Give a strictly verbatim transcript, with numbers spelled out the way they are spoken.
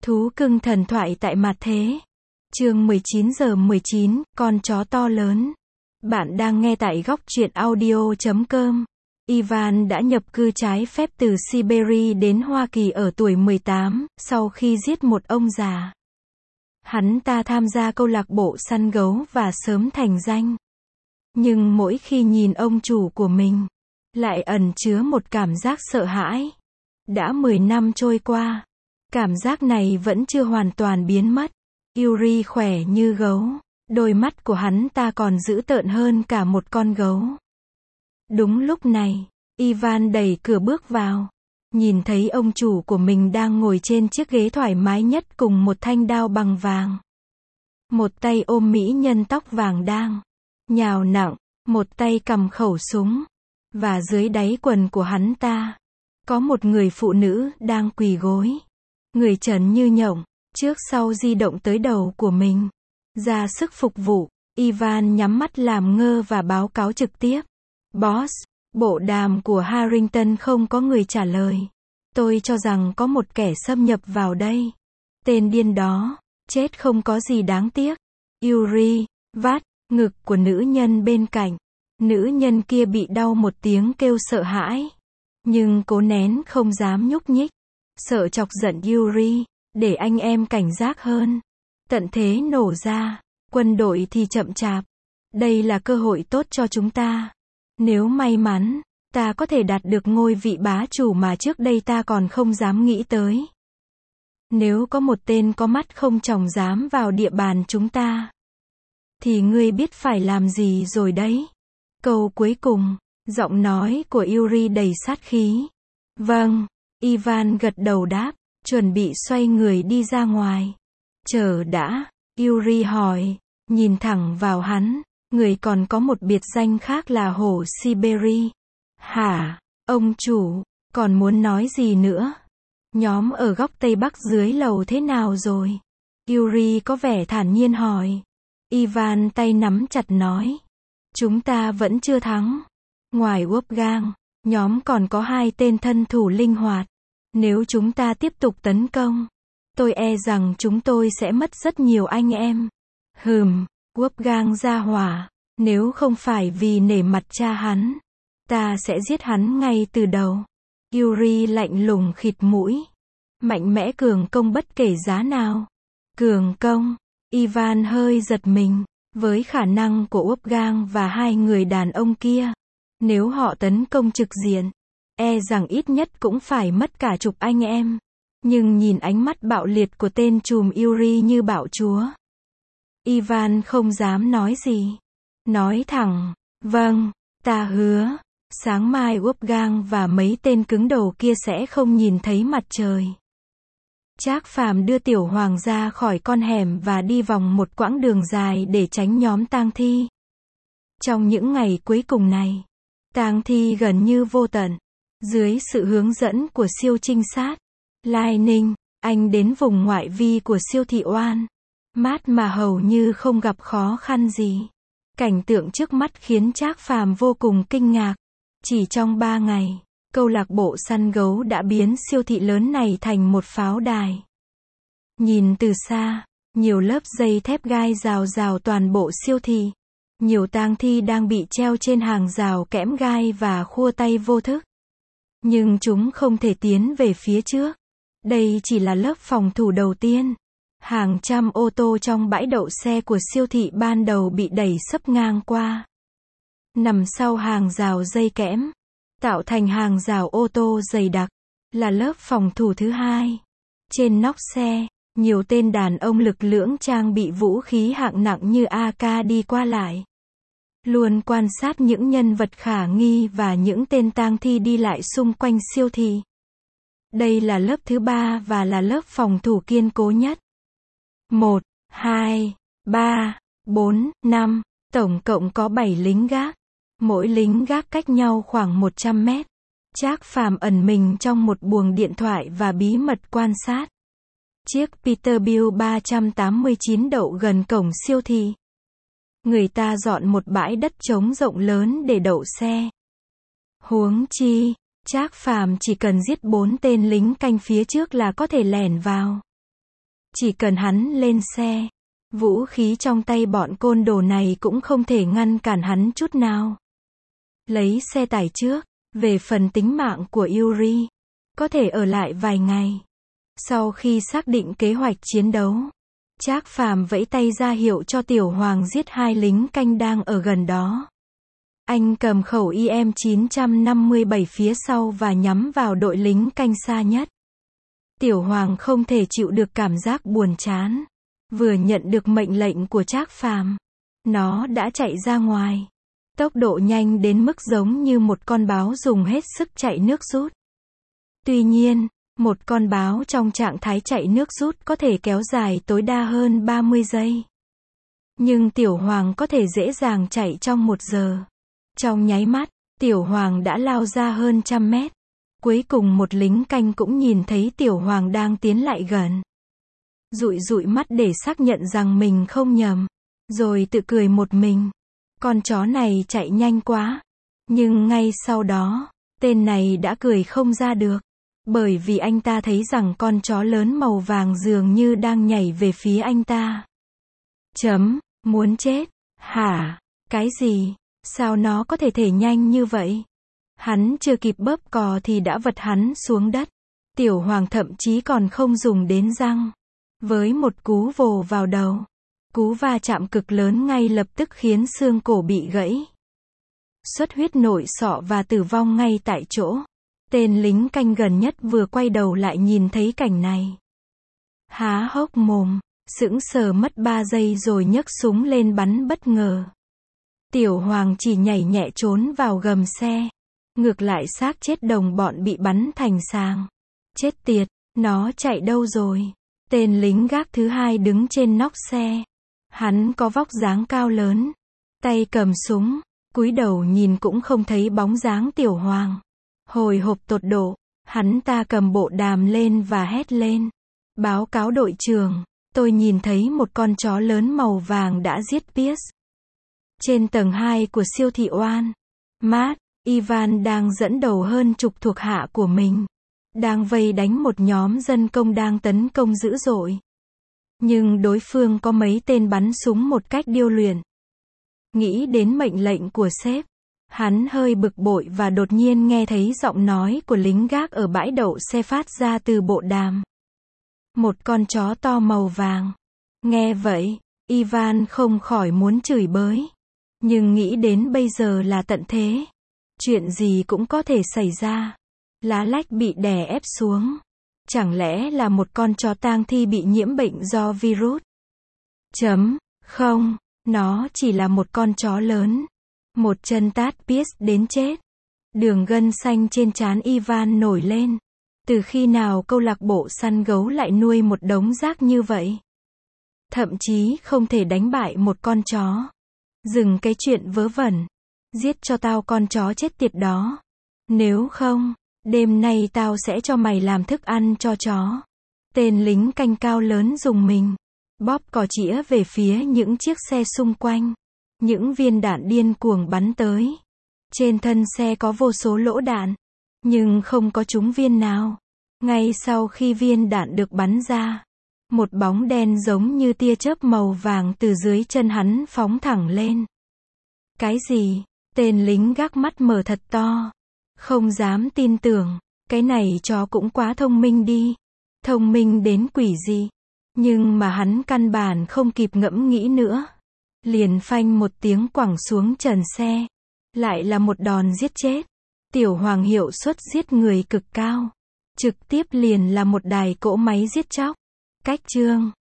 Thú cưng thần thoại tại mặt thế. Chương mười chín giờ mười chín, con chó to lớn. Bạn đang nghe tại góc truyện audio chấm com. Ivan đã nhập cư trái phép từ Siberia đến Hoa Kỳ ở tuổi mười tám, sau khi giết một ông già. Hắn ta tham gia câu lạc bộ săn gấu và sớm thành danh. Nhưng mỗi khi nhìn ông chủ của mình, lại ẩn chứa một cảm giác sợ hãi. Đã mười năm trôi qua, cảm giác này vẫn chưa hoàn toàn biến mất. Yuri khỏe như gấu, đôi mắt của hắn ta còn dữ tợn hơn cả một con gấu. Đúng lúc này, Ivan đẩy cửa bước vào, nhìn thấy ông chủ của mình đang ngồi trên chiếc ghế thoải mái nhất cùng một thanh đao bằng vàng. Một tay ôm mỹ nhân tóc vàng đang nhào nặng, một tay cầm khẩu súng, và dưới đáy quần của hắn ta, có một người phụ nữ đang quỳ gối. Người trần như nhộng, trước sau di động tới đầu của mình. Ra sức phục vụ, Ivan nhắm mắt làm ngơ và báo cáo trực tiếp. Boss, bộ đàm của Harrington không có người trả lời. Tôi cho rằng có một kẻ xâm nhập vào đây. Tên điên đó, chết không có gì đáng tiếc. Yuri, vắt, ngực của nữ nhân bên cạnh. Nữ nhân kia bị đau một tiếng kêu sợ hãi. Nhưng cố nén không dám nhúc nhích. Sợ chọc giận Yuri, để anh em cảnh giác hơn. Tận thế nổ ra, quân đội thì chậm chạp. Đây là cơ hội tốt cho chúng ta. Nếu may mắn, ta có thể đạt được ngôi vị bá chủ mà trước đây ta còn không dám nghĩ tới. Nếu có một tên có mắt không tròng dám vào địa bàn chúng ta, thì ngươi biết phải làm gì rồi đấy. Câu cuối cùng, giọng nói của Yuri đầy sát khí. Vâng, Ivan gật đầu đáp, chuẩn bị xoay người đi ra ngoài. Chờ đã, Yuri hỏi, nhìn thẳng vào hắn, người còn có một biệt danh khác là hổ Siberia. Hả, ông chủ, còn muốn nói gì nữa? Nhóm ở góc tây bắc dưới lầu thế nào rồi? Yuri có vẻ thản nhiên hỏi. Ivan tay nắm chặt nói. Chúng ta vẫn chưa thắng. Ngoài Wolfgang, nhóm còn có hai tên thân thủ linh hoạt. Nếu chúng ta tiếp tục tấn công, tôi e rằng chúng tôi sẽ mất rất nhiều anh em. Hừm, Wolfgang ra hỏa, nếu không phải vì nể mặt cha hắn, ta sẽ giết hắn ngay từ đầu. Yuri lạnh lùng khịt mũi. Mạnh mẽ cường công bất kể giá nào. Cường công, Ivan hơi giật mình, với khả năng của Wolfgang và hai người đàn ông kia. Nếu họ tấn công trực diện, e rằng ít nhất cũng phải mất cả chục anh em. Nhưng nhìn ánh mắt bạo liệt của tên trùm Yuri như bạo chúa, Ivan không dám nói gì. Nói thẳng, vâng, ta hứa, sáng mai Wolfgang và mấy tên cứng đầu kia sẽ không nhìn thấy mặt trời. Trác Phàm đưa Tiểu Hoàng ra khỏi con hẻm và đi vòng một quãng đường dài để tránh nhóm tang thi. Trong những ngày cuối cùng này, tang thi gần như vô tận. Dưới sự hướng dẫn của siêu trinh sát Lai Ninh, anh đến vùng ngoại vi của siêu thị Oan Mát mà hầu như không gặp khó khăn gì. Cảnh tượng trước mắt khiến Trác Phàm vô cùng kinh ngạc. Chỉ trong ba ngày, câu lạc bộ săn gấu đã biến siêu thị lớn này thành một pháo đài. Nhìn từ xa, nhiều lớp dây thép gai rào rào toàn bộ siêu thị. Nhiều tang thi đang bị treo trên hàng rào kẽm gai và khua tay vô thức. Nhưng chúng không thể tiến về phía trước. Đây chỉ là lớp phòng thủ đầu tiên. Hàng trăm ô tô trong bãi đậu xe của siêu thị ban đầu bị đẩy sấp ngang qua. Nằm sau hàng rào dây kẽm, tạo thành hàng rào ô tô dày đặc, là lớp phòng thủ thứ hai. Trên nóc xe, nhiều tên đàn ông lực lưỡng trang bị vũ khí hạng nặng như a ca đi qua lại. Luôn quan sát những nhân vật khả nghi và những tên tang thi đi lại xung quanh siêu thị. Đây là lớp thứ ba và là lớp phòng thủ kiên cố nhất. một, hai, ba, bốn, năm, tổng cộng có bảy lính gác. Mỗi lính gác cách nhau khoảng một trăm mét. Trác Phàm ẩn mình trong một buồng điện thoại và bí mật quan sát. Chiếc Peterbilt ba trăm tám mươi chín đậu gần cổng siêu thị. Người ta dọn một bãi đất trống rộng lớn để đậu xe. Huống chi, Trác Phàm chỉ cần giết bốn tên lính canh phía trước là có thể lẻn vào. Chỉ cần hắn lên xe, vũ khí trong tay bọn côn đồ này cũng không thể ngăn cản hắn chút nào. Lấy xe tải trước, về phần tính mạng của Yuri, có thể ở lại vài ngày. Sau khi xác định kế hoạch chiến đấu, Trác Phàm vẫy tay ra hiệu cho Tiểu Hoàng giết hai lính canh đang ở gần đó. Anh cầm khẩu I M chín năm bảy phía sau và nhắm vào đội lính canh xa nhất. Tiểu Hoàng không thể chịu được cảm giác buồn chán. Vừa nhận được mệnh lệnh của Trác Phàm, nó đã chạy ra ngoài. Tốc độ nhanh đến mức giống như một con báo dùng hết sức chạy nước rút. Tuy nhiên, một con báo trong trạng thái chạy nước rút có thể kéo dài tối đa hơn ba mươi giây. Nhưng Tiểu Hoàng có thể dễ dàng chạy trong một giờ. Trong nháy mắt, Tiểu Hoàng đã lao ra hơn trăm mét. Cuối cùng một lính canh cũng nhìn thấy Tiểu Hoàng đang tiến lại gần. Dụi dụi mắt để xác nhận rằng mình không nhầm. Rồi tự cười một mình. Con chó này chạy nhanh quá. Nhưng ngay sau đó, tên này đã cười không ra được. Bởi vì anh ta thấy rằng con chó lớn màu vàng dường như đang nhảy về phía anh ta. Chấm, muốn chết. Hả? Cái gì? Sao nó có thể thể nhanh như vậy? Hắn chưa kịp bóp cò thì đã vật hắn xuống đất. Tiểu Hoàng thậm chí còn không dùng đến răng. Với một cú vồ vào đầu. Cú va chạm cực lớn ngay lập tức khiến xương cổ bị gãy. Xuất huyết nội sọ và tử vong ngay tại chỗ. Tên lính canh gần nhất vừa quay đầu lại nhìn thấy cảnh này. Há hốc mồm, sững sờ mất ba giây rồi nhấc súng lên bắn bất ngờ. Tiểu Hoàng chỉ nhảy nhẹ trốn vào gầm xe. Ngược lại xác chết đồng bọn bị bắn thành sàng. Chết tiệt, nó chạy đâu rồi? Tên lính gác thứ hai đứng trên nóc xe. Hắn có vóc dáng cao lớn, tay cầm súng, cúi đầu nhìn cũng không thấy bóng dáng Tiểu Hoàng. Hồi hộp tột độ, hắn ta cầm bộ đàm lên và hét lên. Báo cáo đội trưởng, tôi nhìn thấy một con chó lớn màu vàng đã giết Pierce. Trên tầng hai của siêu thị Oan, Matt, Ivan đang dẫn đầu hơn chục thuộc hạ của mình. Đang vây đánh một nhóm dân công đang tấn công dữ dội. Nhưng đối phương có mấy tên bắn súng một cách điêu luyện. Nghĩ đến mệnh lệnh của sếp, hắn hơi bực bội và đột nhiên nghe thấy giọng nói của lính gác ở bãi đậu xe phát ra từ bộ đàm. Một con chó to màu vàng. Nghe vậy, Ivan không khỏi muốn chửi bới. Nhưng nghĩ đến bây giờ là tận thế. Chuyện gì cũng có thể xảy ra. Lá lách bị đè ép xuống. Chẳng lẽ là một con chó tang thi bị nhiễm bệnh do virus? Chấm, không, nó chỉ là một con chó lớn. Một chân tát Pierce đến chết. Đường gân xanh trên trán Ivan nổi lên. Từ khi nào câu lạc bộ săn gấu lại nuôi một đống rác như vậy? Thậm chí không thể đánh bại một con chó. Dừng cái chuyện vớ vẩn. Giết cho tao con chó chết tiệt đó. Nếu không, đêm nay tao sẽ cho mày làm thức ăn cho chó. Tên lính canh cao lớn dùng mình. Bóp cò chĩa về phía những chiếc xe xung quanh. Những viên đạn điên cuồng bắn tới. Trên thân xe có vô số lỗ đạn. Nhưng không có trúng viên nào. Ngay sau khi viên đạn được bắn ra, một bóng đen giống như tia chớp màu vàng từ dưới chân hắn phóng thẳng lên. Cái gì? Tên lính gác mắt mở thật to. Không dám tin tưởng. Cái này chó cũng quá thông minh đi. Thông minh đến quỷ gì. Nhưng mà hắn căn bản không kịp ngẫm nghĩ nữa. Liền phanh một tiếng quẳng xuống trần xe. Lại là một đòn giết chết. Tiểu Hoàng hiệu suất giết người cực cao. Trực tiếp liền là một đài cỗ máy giết chóc. Cách chương